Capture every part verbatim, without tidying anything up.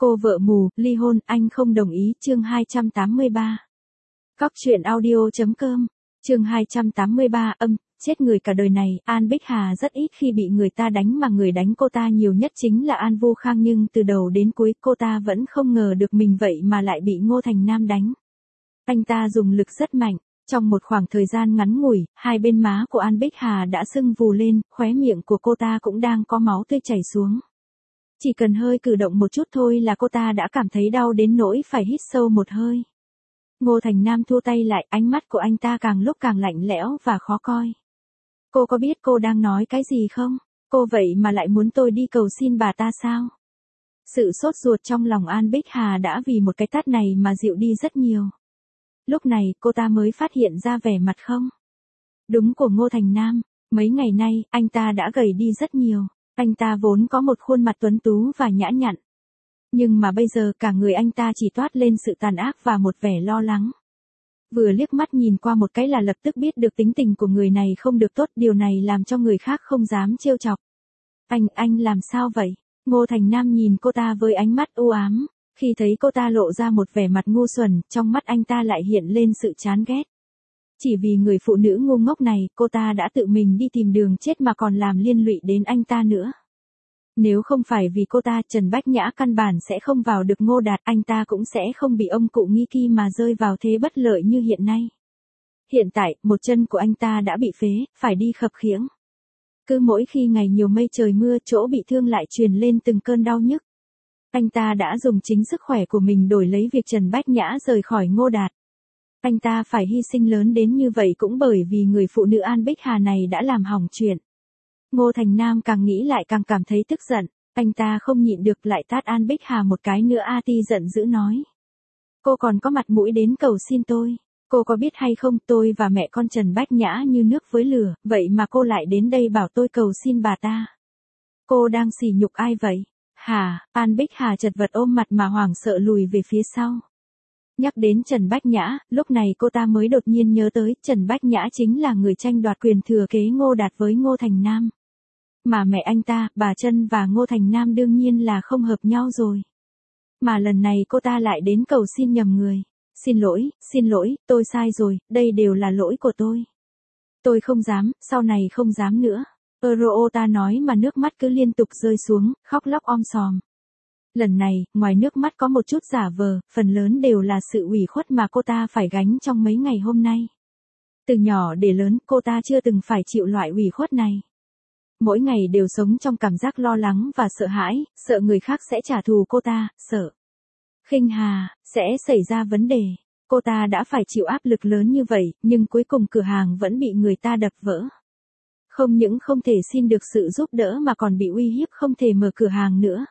Cô vợ mù, ly hôn, anh không đồng ý, chương hai trăm tám mươi ba. Cóc truyện audio.com, chương hai trăm tám mươi ba, âm, chết người cả đời này, An Bích Hà rất ít khi bị người ta đánh mà người đánh cô ta nhiều nhất chính là An Vô Khang nhưng từ đầu đến cuối cô ta vẫn không ngờ được mình vậy mà lại bị Ngô Thành Nam đánh. Anh ta dùng lực rất mạnh, trong một khoảng thời gian ngắn ngủi, hai bên má của An Bích Hà đã sưng vù lên, khóe miệng của cô ta cũng đang có máu tươi chảy xuống. Chỉ cần hơi cử động một chút thôi là cô ta đã cảm thấy đau đến nỗi phải hít sâu một hơi. Ngô Thành Nam thua tay lại, ánh mắt của anh ta càng lúc càng lạnh lẽo và khó coi. Cô có biết cô đang nói cái gì không? Cô vậy mà lại muốn tôi đi cầu xin bà ta sao? Sự sốt ruột trong lòng An Bích Hà đã vì một cái tát này mà dịu đi rất nhiều. Lúc này cô ta mới phát hiện ra vẻ mặt không đúng của Ngô Thành Nam. Mấy ngày nay, anh ta đã gầy đi rất nhiều. Anh ta vốn có một khuôn mặt tuấn tú và nhã nhặn. Nhưng mà bây giờ cả người anh ta chỉ toát lên sự tàn ác và một vẻ lo lắng. Vừa liếc mắt nhìn qua một cái là lập tức biết được tính tình của người này không được tốt, điều này làm cho người khác không dám trêu chọc. Anh, anh làm sao vậy? Ngô Thành Nam nhìn cô ta với ánh mắt u ám. Khi thấy cô ta lộ ra một vẻ mặt ngu xuẩn, trong mắt anh ta lại hiện lên sự chán ghét. Chỉ vì người phụ nữ ngu ngốc này, cô ta đã tự mình đi tìm đường chết mà còn làm liên lụy đến anh ta nữa. Nếu không phải vì cô ta, Trần Bách Nhã căn bản sẽ không vào được Ngô Đạt, anh ta cũng sẽ không bị ông cụ Nghi Ki mà rơi vào thế bất lợi như hiện nay. Hiện tại, một chân của anh ta đã bị phế, phải đi khập khiễng. Cứ mỗi khi ngày nhiều mây trời mưa, chỗ bị thương lại truyền lên từng cơn đau nhức. Anh ta đã dùng chính sức khỏe của mình đổi lấy việc Trần Bách Nhã rời khỏi Ngô Đạt. Anh ta phải hy sinh lớn đến như vậy cũng bởi vì người phụ nữ An Bích Hà này đã làm hỏng chuyện. Ngô Thành Nam càng nghĩ lại càng cảm thấy tức giận, anh ta không nhịn được lại tát An Bích Hà một cái nữa. A Ti giận dữ nói. Cô còn có mặt mũi đến cầu xin tôi, cô có biết hay không, tôi và mẹ con Trần Bách Nhã như nước với lửa, vậy mà cô lại đến đây bảo tôi cầu xin bà ta. Cô đang sỉ nhục ai vậy? Hả? An Bích Hà chật vật ôm mặt mà hoảng sợ lùi về phía sau. Nhắc đến Trần Bách Nhã, lúc này cô ta mới đột nhiên nhớ tới, Trần Bách Nhã chính là người tranh đoạt quyền thừa kế Ngô Đạt với Ngô Thành Nam. Mà mẹ anh ta, bà Trân và Ngô Thành Nam đương nhiên là không hợp nhau rồi. Mà lần này cô ta lại đến cầu xin nhầm người. Xin lỗi, xin lỗi, tôi sai rồi, đây đều là lỗi của tôi. Tôi không dám, sau này không dám nữa. Euro ta nói mà nước mắt cứ liên tục rơi xuống, khóc lóc om sòm. Lần này, ngoài nước mắt có một chút giả vờ, phần lớn đều là sự ủy khuất mà cô ta phải gánh trong mấy ngày hôm nay. Từ nhỏ để lớn, cô ta chưa từng phải chịu loại ủy khuất này. Mỗi ngày đều sống trong cảm giác lo lắng và sợ hãi, sợ người khác sẽ trả thù cô ta, sợ Khinh Hà sẽ xảy ra vấn đề. Cô ta đã phải chịu áp lực lớn như vậy, nhưng cuối cùng cửa hàng vẫn bị người ta đập vỡ. Không những không thể xin được sự giúp đỡ mà còn bị uy hiếp không thể mở cửa hàng nữa.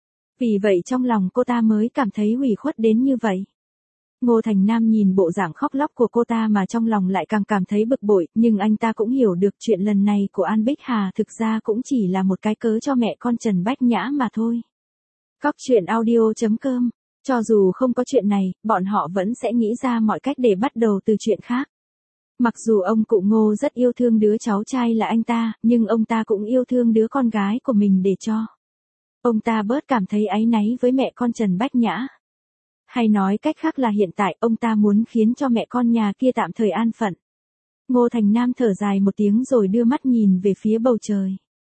Vì vậy trong lòng cô ta mới cảm thấy ủy khuất đến như vậy. Ngô Thành Nam nhìn bộ dạng khóc lóc của cô ta mà trong lòng lại càng cảm thấy bực bội, nhưng anh ta cũng hiểu được chuyện lần này của An Bích Hà thực ra cũng chỉ là một cái cớ cho mẹ con Trần Bách Nhã mà thôi. Cóc truyện audio.com, cho dù không có chuyện này, bọn họ vẫn sẽ nghĩ ra mọi cách để bắt đầu từ chuyện khác. Mặc dù ông cụ Ngô rất yêu thương đứa cháu trai là anh ta, nhưng ông ta cũng yêu thương đứa con gái của mình để cho ông ta bớt cảm thấy áy náy với mẹ con Trần Bách Nhã. Hay nói cách khác là hiện tại ông ta muốn khiến cho mẹ con nhà kia tạm thời an phận. Ngô Thành Nam thở dài một tiếng rồi đưa mắt nhìn về phía bầu trời.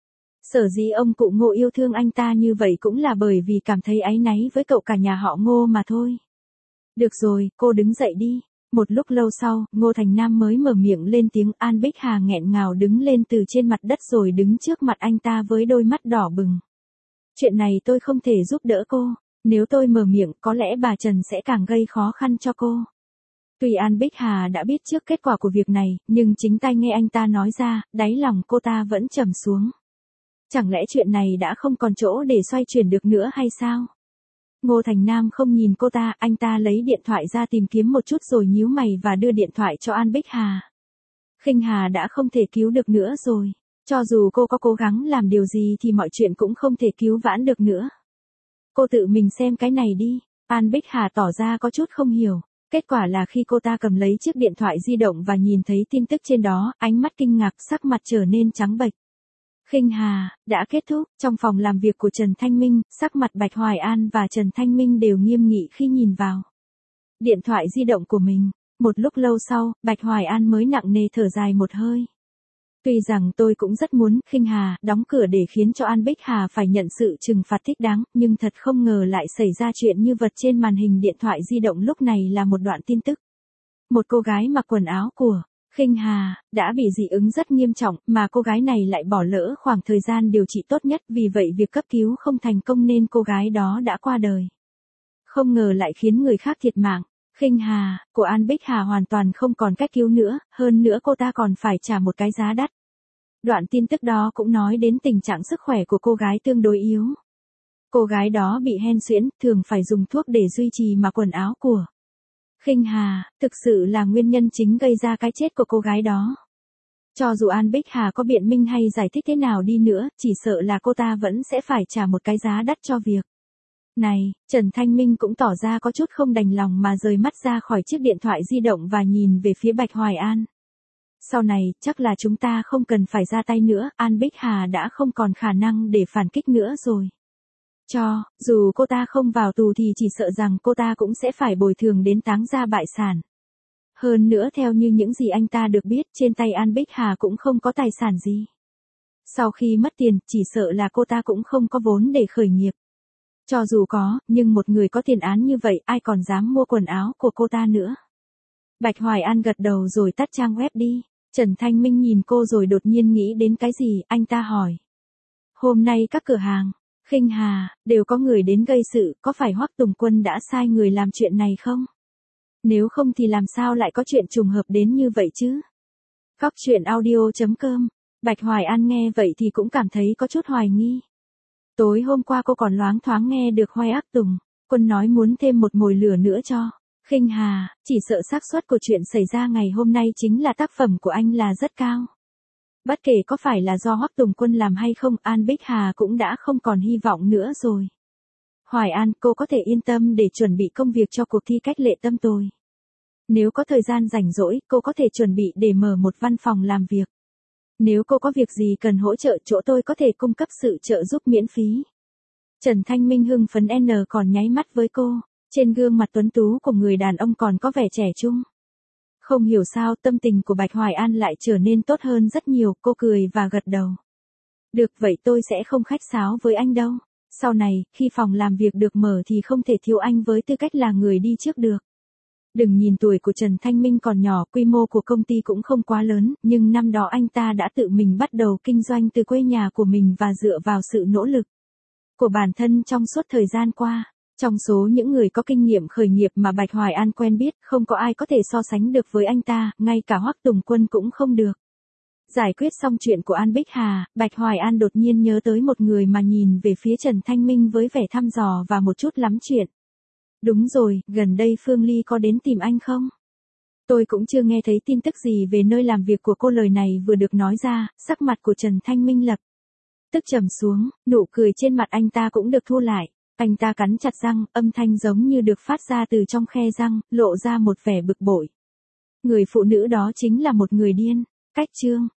Sở dĩ ông cụ Ngô yêu thương anh ta như vậy cũng là bởi vì cảm thấy áy náy với cậu cả nhà họ Ngô mà thôi. Được rồi, cô đứng dậy đi. Một lúc lâu sau, Ngô Thành Nam mới mở miệng lên tiếng. An Bích Hà nghẹn ngào đứng lên từ trên mặt đất rồi đứng trước mặt anh ta với đôi mắt đỏ bừng. Chuyện này tôi không thể giúp đỡ cô. Nếu tôi mở miệng có lẽ bà Trần sẽ càng gây khó khăn cho cô. Tuy An Bích Hà đã biết trước kết quả của việc này, nhưng chính tai nghe anh ta nói ra, đáy lòng cô ta vẫn trầm xuống. Chẳng lẽ chuyện này đã không còn chỗ để xoay chuyển được nữa hay sao? Ngô Thành Nam không nhìn cô ta, anh ta lấy điện thoại ra tìm kiếm một chút rồi nhíu mày và đưa điện thoại cho An Bích Hà. Khinh Hà đã không thể cứu được nữa rồi. Cho dù cô có cố gắng làm điều gì thì mọi chuyện cũng không thể cứu vãn được nữa. Cô tự mình xem cái này đi. An Bích Hà tỏ ra có chút không hiểu. Kết quả là khi cô ta cầm lấy chiếc điện thoại di động và nhìn thấy tin tức trên đó, ánh mắt kinh ngạc, sắc mặt trở nên trắng bệch. Khinh Hà, đã kết thúc. Trong phòng làm việc của Trần Thanh Minh, sắc mặt Bạch Hoài An và Trần Thanh Minh đều nghiêm nghị khi nhìn vào điện thoại di động của mình. Một lúc lâu sau, Bạch Hoài An mới nặng nề thở dài một hơi. Tuy rằng tôi cũng rất muốn Khinh Hà đóng cửa để khiến cho An Bích Hà phải nhận sự trừng phạt thích đáng, nhưng thật không ngờ lại xảy ra chuyện như vật trên màn hình điện thoại di động lúc này là một đoạn tin tức. Một cô gái mặc quần áo của Khinh Hà đã bị dị ứng rất nghiêm trọng, mà cô gái này lại bỏ lỡ khoảng thời gian điều trị tốt nhất, vì vậy việc cấp cứu không thành công nên cô gái đó đã qua đời. Không ngờ lại khiến người khác thiệt mạng. Khinh Hà của An Bích Hà hoàn toàn không còn cách cứu nữa, hơn nữa cô ta còn phải trả một cái giá đắt. Đoạn tin tức đó cũng nói đến tình trạng sức khỏe của cô gái tương đối yếu. Cô gái đó bị hen suyễn, thường phải dùng thuốc để duy trì mặc quần áo của Khinh Hà, thực sự là nguyên nhân chính gây ra cái chết của cô gái đó. Cho dù An Bích Hà có biện minh hay giải thích thế nào đi nữa, chỉ sợ là cô ta vẫn sẽ phải trả một cái giá đắt cho việc này. Trần Thanh Minh cũng tỏ ra có chút không đành lòng mà rời mắt ra khỏi chiếc điện thoại di động và nhìn về phía Bạch Hoài An. Sau này, chắc là chúng ta không cần phải ra tay nữa, An Bích Hà đã không còn khả năng để phản kích nữa rồi. Cho, dù cô ta không vào tù thì chỉ sợ rằng cô ta cũng sẽ phải bồi thường đến táng gia bại sản. Hơn nữa theo như những gì anh ta được biết, trên tay An Bích Hà cũng không có tài sản gì. Sau khi mất tiền, chỉ sợ là cô ta cũng không có vốn để khởi nghiệp. Cho dù có, nhưng một người có tiền án như vậy, ai còn dám mua quần áo của cô ta nữa. Bạch Hoài An gật đầu rồi tắt trang web đi. Trần Thanh Minh nhìn cô rồi đột nhiên nghĩ đến cái gì, anh ta hỏi. Hôm nay các cửa hàng Khinh Hà đều có người đến gây sự, có phải Hoắc Tùng Quân đã sai người làm chuyện này không? Nếu không thì làm sao lại có chuyện trùng hợp đến như vậy chứ? Cóc truyện audio chấm com. Bạch Hoài An nghe vậy thì cũng cảm thấy có chút hoài nghi. Tối hôm qua cô còn loáng thoáng nghe được Hoắc Tùng Quân nói muốn thêm một mồi lửa nữa cho Khinh Hà, chỉ sợ xác suất của chuyện xảy ra ngày hôm nay chính là tác phẩm của anh là rất cao. Bất kể có phải là do Hoắc Tùng Quân làm hay không, An Bích Hà cũng đã không còn hy vọng nữa rồi. Hoài An, cô có thể yên tâm để chuẩn bị công việc cho cuộc thi cách lệ tâm tôi. Nếu có thời gian rảnh rỗi, cô có thể chuẩn bị để mở một văn phòng làm việc. Nếu cô có việc gì cần hỗ trợ, chỗ tôi có thể cung cấp sự trợ giúp miễn phí. Trần Thanh Minh hưng phấn N còn nháy mắt với cô, trên gương mặt tuấn tú của người đàn ông còn có vẻ trẻ trung. Không hiểu sao tâm tình của Bạch Hoài An lại trở nên tốt hơn rất nhiều, cô cười và gật đầu. Được vậy tôi sẽ không khách sáo với anh đâu. Sau này, khi phòng làm việc được mở thì không thể thiếu anh với tư cách là người đi trước được. Đừng nhìn tuổi của Trần Thanh Minh còn nhỏ, quy mô của công ty cũng không quá lớn, nhưng năm đó anh ta đã tự mình bắt đầu kinh doanh từ quê nhà của mình và dựa vào sự nỗ lực của bản thân trong suốt thời gian qua. Trong số những người có kinh nghiệm khởi nghiệp mà Bạch Hoài An quen biết, không có ai có thể so sánh được với anh ta, ngay cả Hoắc Tùng Quân cũng không được. Giải quyết xong chuyện của An Bích Hà, Bạch Hoài An đột nhiên nhớ tới một người mà nhìn về phía Trần Thanh Minh với vẻ thăm dò và một chút lắm chuyện. Đúng rồi, gần đây Phương Ly có đến tìm anh không? Tôi cũng chưa nghe thấy tin tức gì về nơi làm việc của cô. Lời này vừa được nói ra, sắc mặt của Trần Thanh Minh lập tức trầm xuống, nụ cười trên mặt anh ta cũng được thu lại. Anh ta cắn chặt răng, âm thanh giống như được phát ra từ trong khe răng, lộ ra một vẻ bực bội. Người phụ nữ đó chính là một người điên. Cách chương